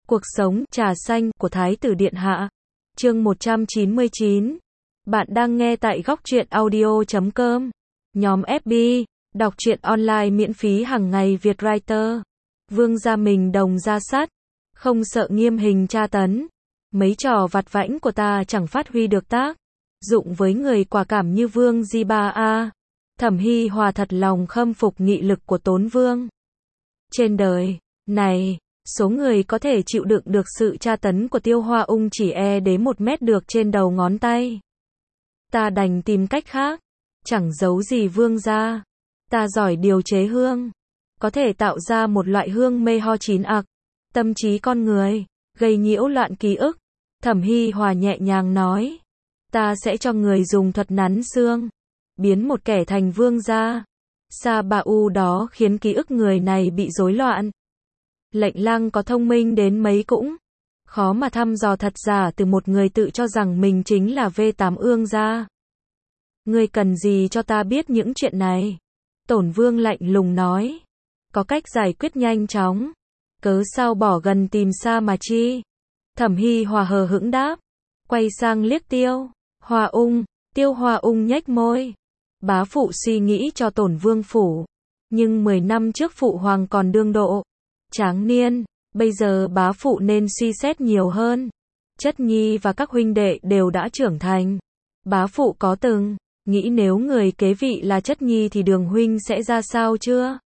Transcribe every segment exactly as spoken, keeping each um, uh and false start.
Cuộc sống trà xanh của Thái tử Điện Hạ. Chương một trăm chín mươi chín. Bạn đang nghe tại góc truyện audio chấm com. Nhóm ép bê, đọc truyện online miễn phí hàng ngày Việt Writer. Vương gia mình đồng ra sát, không sợ nghiêm hình tra tấn. Mấy trò vặt vãnh của ta chẳng phát huy được tác dụng với người quả cảm như Vương Di Ba a. Thẩm Hi Hòa thật lòng khâm phục nghị lực của Tốn Vương. Trên đời này, số người có thể chịu đựng được sự tra tấn của Tiêu Hoa Ung chỉ e đếm một mét được trên đầu ngón tay. Ta đành tìm cách khác, chẳng giấu gì Vương gia. Ta giỏi điều chế hương, có thể tạo ra một loại hương mê ho chín ặc tâm trí con người, gây nhiễu loạn ký ức. Thẩm Hi Hòa nhẹ nhàng nói, ta sẽ cho người dùng thuật nắn xương, biến một kẻ thành vương gia. Sa Ba U đó khiến ký ức người này bị rối loạn. Lệnh Lăng có thông minh đến mấy cũng khó mà thăm dò thật giả từ một người tự cho rằng mình chính là V tám ương gia. Ngươi cần gì cho ta biết những chuyện này? Tổn Vương lạnh lùng nói. Có cách giải quyết nhanh chóng, cớ sao bỏ gần tìm xa mà chi? Thẩm Hi Hòa hờ hững đáp, quay sang liếc Tiêu Hoa Ung. Tiêu Hoa Ung nhếch môi. Bá phụ suy nghĩ cho Tổn Vương phủ, nhưng mười năm trước phụ hoàng còn đương độ tráng niên, bây giờ bá phụ nên suy xét nhiều hơn. Chất nhi và các huynh đệ đều đã trưởng thành. Bá phụ có từng nghĩ nếu người kế vị là chất nhi thì Đường huynh sẽ ra sao chưa?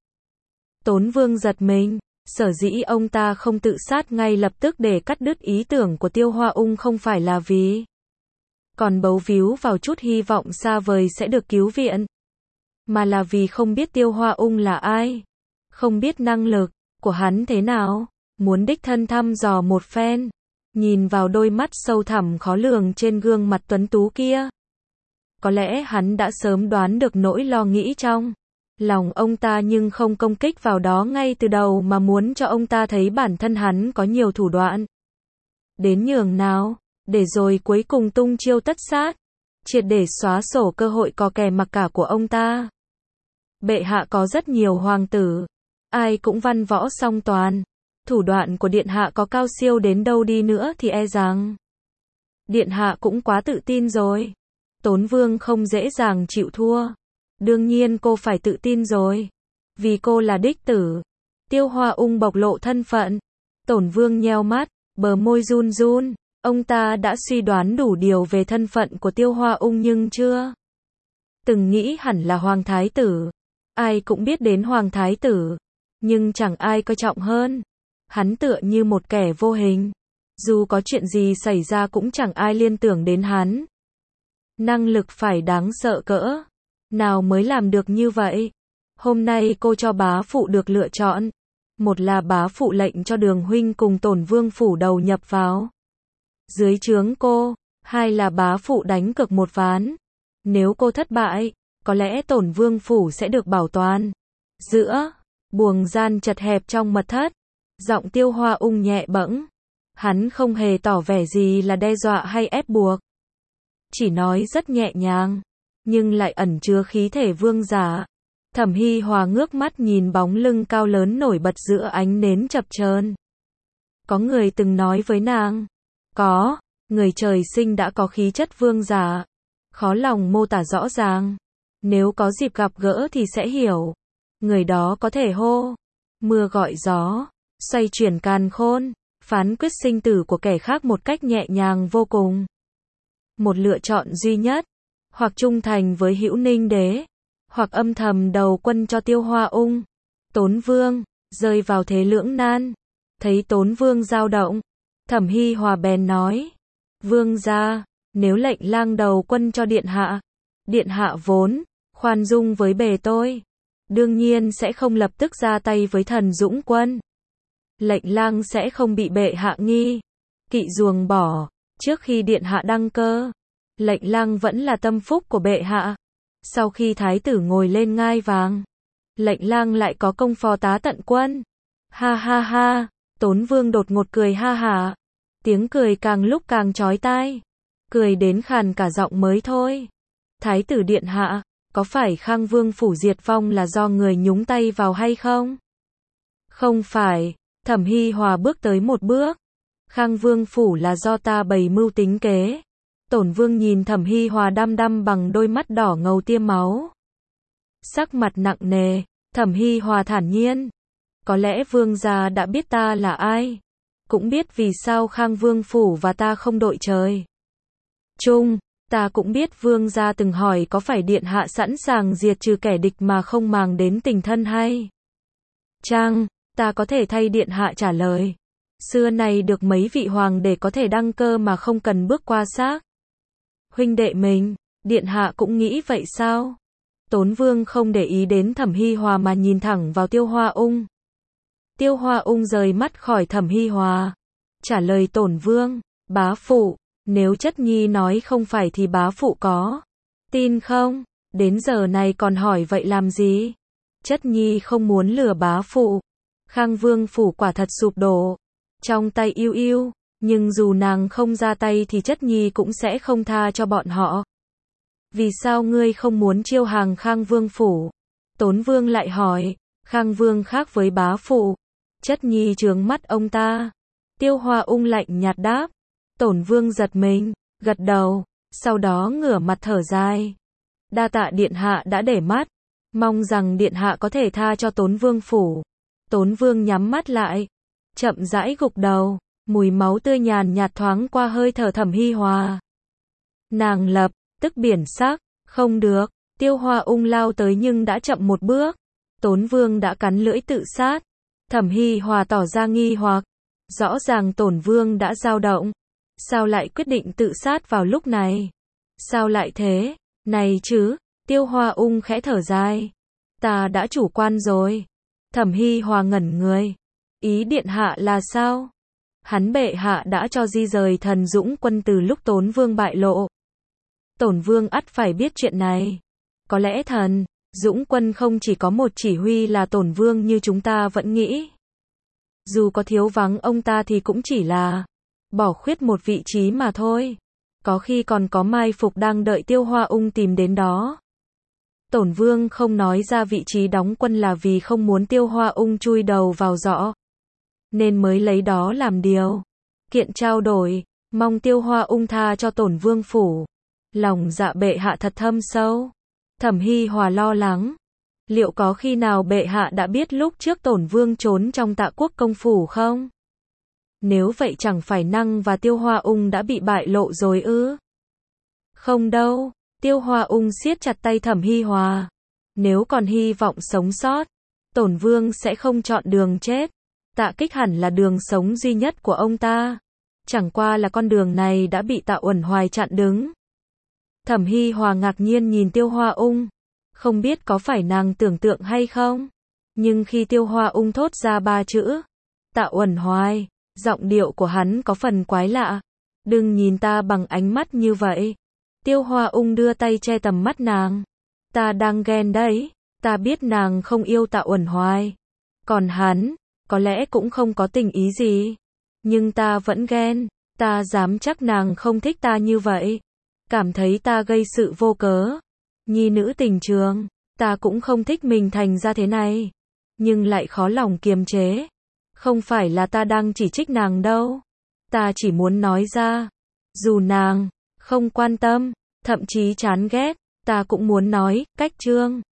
Tốn Vương giật mình, sở dĩ ông ta không tự sát ngay lập tức để cắt đứt ý tưởng của Tiêu Hoa Ung không phải là vì còn bấu víu vào chút hy vọng xa vời sẽ được cứu viện, mà là vì không biết Tiêu Hoa Ung là ai, không biết năng lực của hắn thế nào, muốn đích thân thăm dò một phen. Nhìn vào đôi mắt sâu thẳm khó lường trên gương mặt tuấn tú kia, có lẽ hắn đã sớm đoán được nỗi lo nghĩ trong lòng ông ta nhưng không công kích vào đó ngay từ đầu mà muốn cho ông ta thấy bản thân hắn có nhiều thủ đoạn đến nhường nào, để rồi cuối cùng tung chiêu tất sát, triệt để xóa sổ cơ hội có kè mặc cả của ông ta. Bệ hạ có rất nhiều hoàng tử, ai cũng văn võ song toàn. Thủ đoạn của Điện Hạ có cao siêu đến đâu đi nữa thì e rằng Điện Hạ cũng quá tự tin rồi. Tốn Vương không dễ dàng chịu thua. Đương nhiên cô phải tự tin rồi, vì cô là đích tử. Tiêu Hoa Ung bộc lộ thân phận. Tổn Vương nheo mắt, bờ môi run run. Ông ta đã suy đoán đủ điều về thân phận của Tiêu Hoa Ung nhưng chưa từng nghĩ hẳn là Hoàng Thái Tử. Ai cũng biết đến Hoàng Thái Tử, nhưng chẳng ai coi trọng hơn. Hắn tựa như một kẻ vô hình, dù có chuyện gì xảy ra cũng chẳng ai liên tưởng đến hắn. Năng lực phải đáng sợ cỡ nào mới làm được như vậy. Hôm nay cô cho bá phụ được lựa chọn. Một là bá phụ lệnh cho Đường huynh cùng Tổn Vương phủ đầu nhập vào dưới trướng cô, hai là bá phụ đánh cược một ván. Nếu cô thất bại, có lẽ Tổn Vương phủ sẽ được bảo toàn. Giữa buồng gian chật hẹp trong mật thất, giọng Tiêu Hoa Ung nhẹ bẫng. Hắn không hề tỏ vẻ gì là đe dọa hay ép buộc, chỉ nói rất nhẹ nhàng, nhưng lại ẩn chứa khí thể vương giả. Thẩm Hi Hòa ngước mắt nhìn bóng lưng cao lớn nổi bật giữa ánh nến chập chờn. Có người từng nói với nàng, có người trời sinh đã có khí chất vương giả, khó lòng mô tả rõ ràng. Nếu có dịp gặp gỡ thì sẽ hiểu. Người đó có thể hô mưa gọi gió, xoay chuyển càn khôn, phán quyết sinh tử của kẻ khác một cách nhẹ nhàng vô cùng. Một lựa chọn duy nhất, hoặc trung thành với Hữu Ninh đế, hoặc âm thầm đầu quân cho Tiêu Hoa Ung. Tốn Vương rơi vào thế lưỡng nan. Thấy Tốn Vương dao động, Thẩm Hi Hòa bèn nói, Vương gia, nếu lệnh lang đầu quân cho Điện Hạ, Điện Hạ vốn khoan dung với bề tôi, đương nhiên sẽ không lập tức ra tay với Thần Dũng quân. Lệnh lang sẽ không bị bệ hạ nghi kỵ ruồng bỏ. Trước khi Điện Hạ đăng cơ, lệnh lang vẫn là tâm phúc của bệ hạ. Sau khi Thái tử ngồi lên ngai vàng, lệnh lang lại có công phò tá tận quân. Ha ha ha, Tốn Vương đột ngột cười ha hả. Tiếng cười càng lúc càng chói tai, cười đến khàn cả giọng mới thôi. Thái tử Điện Hạ, có phải Khang Vương phủ diệt vong là do người nhúng tay vào hay không? Không phải. Thẩm Hi Hòa bước tới một bước, Khang Vương phủ là do ta bày mưu tính kế. Tổn Vương nhìn Thẩm Hi Hòa đăm đăm bằng đôi mắt đỏ ngầu tiêm máu. Sắc mặt nặng nề, Thẩm Hi Hòa thản nhiên. Có lẽ Vương gia đã biết ta là ai. Cũng biết vì sao Khang Vương phủ và ta không đội trời chung. Ta cũng biết Vương gia từng hỏi có phải điện hạ sẵn sàng diệt trừ kẻ địch mà không màng đến tình thân hay chăng? Ta có thể thay điện hạ trả lời. Xưa này được mấy vị hoàng để có thể đăng cơ mà không cần bước qua xác huynh đệ mình, điện hạ cũng nghĩ vậy sao? Tốn Vương không để ý đến Thẩm Hi Hòa mà nhìn thẳng vào Tiêu Hoa Ung. Tiêu Hoa Ung rời mắt khỏi Thẩm Hi Hòa, trả lời Tổn Vương, bá phụ, nếu chất nhi nói không phải thì bá phụ có tin không? Đến giờ này còn hỏi vậy làm gì? Chất nhi không muốn lừa bá phụ. Khang Vương phủ quả thật sụp đổ, trong tay yêu yêu, nhưng dù nàng không ra tay thì chất nhi cũng sẽ không tha cho bọn họ. Vì sao ngươi không muốn chiêu hàng Khang Vương phủ? Tốn Vương lại hỏi. Khang Vương khác với bá phụ, chất nhi trướng mắt ông ta. Tiêu Hoa Ung lạnh nhạt đáp. Tổn Vương giật mình, gật đầu, sau đó ngửa mặt thở dài. Đa tạ điện hạ đã để mắt, mong rằng điện hạ có thể tha cho Tốn Vương phủ. Tốn Vương nhắm mắt lại, chậm rãi gục đầu, mùi máu tươi nhàn nhạt thoáng qua hơi thở Thẩm Hi Hòa. Nàng lập tức biển sắc, không được. Tiêu Hoa Ung lao tới nhưng đã chậm một bước. Tốn Vương đã cắn lưỡi tự sát. Thẩm Hi Hòa tỏ ra nghi hoặc, rõ ràng Tổn Vương đã dao động, sao lại quyết định tự sát vào lúc này? Sao lại thế? Này chứ, Tiêu Hoa Ung khẽ thở dài. Ta đã chủ quan rồi. Thẩm Hi Hòa ngẩn người. Ý điện hạ là sao? Hắn bệ hạ đã cho di rời Thần Dũng quân từ lúc Tốn Vương bại lộ. Tổn Vương ắt phải biết chuyện này. Có lẽ Thần Dũng quân không chỉ có một chỉ huy là Tổn Vương như chúng ta vẫn nghĩ. Dù có thiếu vắng ông ta thì cũng chỉ là bỏ khuyết một vị trí mà thôi. Có khi còn có mai phục đang đợi Tiêu Hoa Ung tìm đến đó. Tổn Vương không nói ra vị trí đóng quân là vì không muốn Tiêu Hoa Ung chui đầu vào giỏ, nên mới lấy đó làm điều kiện trao đổi, mong Tiêu Hoa Ung tha cho Tổn Vương phủ. Lòng dạ bệ hạ thật thâm sâu. Thẩm Hi Hòa lo lắng. Liệu có khi nào bệ hạ đã biết lúc trước Tổn Vương trốn trong Tạ Quốc công phủ không? Nếu vậy chẳng phải Năng và Tiêu Hoa Ung đã bị bại lộ rồi ư? Không đâu. Tiêu Hoa Ung siết chặt tay Thẩm Hi Hòa. Nếu còn hy vọng sống sót, Tổn Vương sẽ không chọn đường chết. Tạ Kích hẳn là đường sống duy nhất của ông ta. Chẳng qua là con đường này đã bị Tạ Uẩn Hoài chặn đứng. Thẩm Hi Hòa ngạc nhiên nhìn Tiêu Hoa Ung. Không biết có phải nàng tưởng tượng hay không? Nhưng khi Tiêu Hoa Ung thốt ra ba chữ Tạ Uẩn Hoài, giọng điệu của hắn có phần quái lạ. Đừng nhìn ta bằng ánh mắt như vậy. Tiêu Hoa Ung đưa tay che tầm mắt nàng. Ta đang ghen đấy. Ta biết nàng không yêu Tạ Uẩn Hoài. Còn hắn, có lẽ cũng không có tình ý gì. Nhưng ta vẫn ghen. Ta dám chắc nàng không thích ta như vậy. Cảm thấy ta gây sự vô cớ. Nhi nữ tình trường, ta cũng không thích mình thành ra thế này. Nhưng lại khó lòng kiềm chế. Không phải là ta đang chỉ trích nàng đâu. Ta chỉ muốn nói ra. Dù nàng không quan tâm, thậm chí chán ghét, ta cũng muốn nói, cách trương.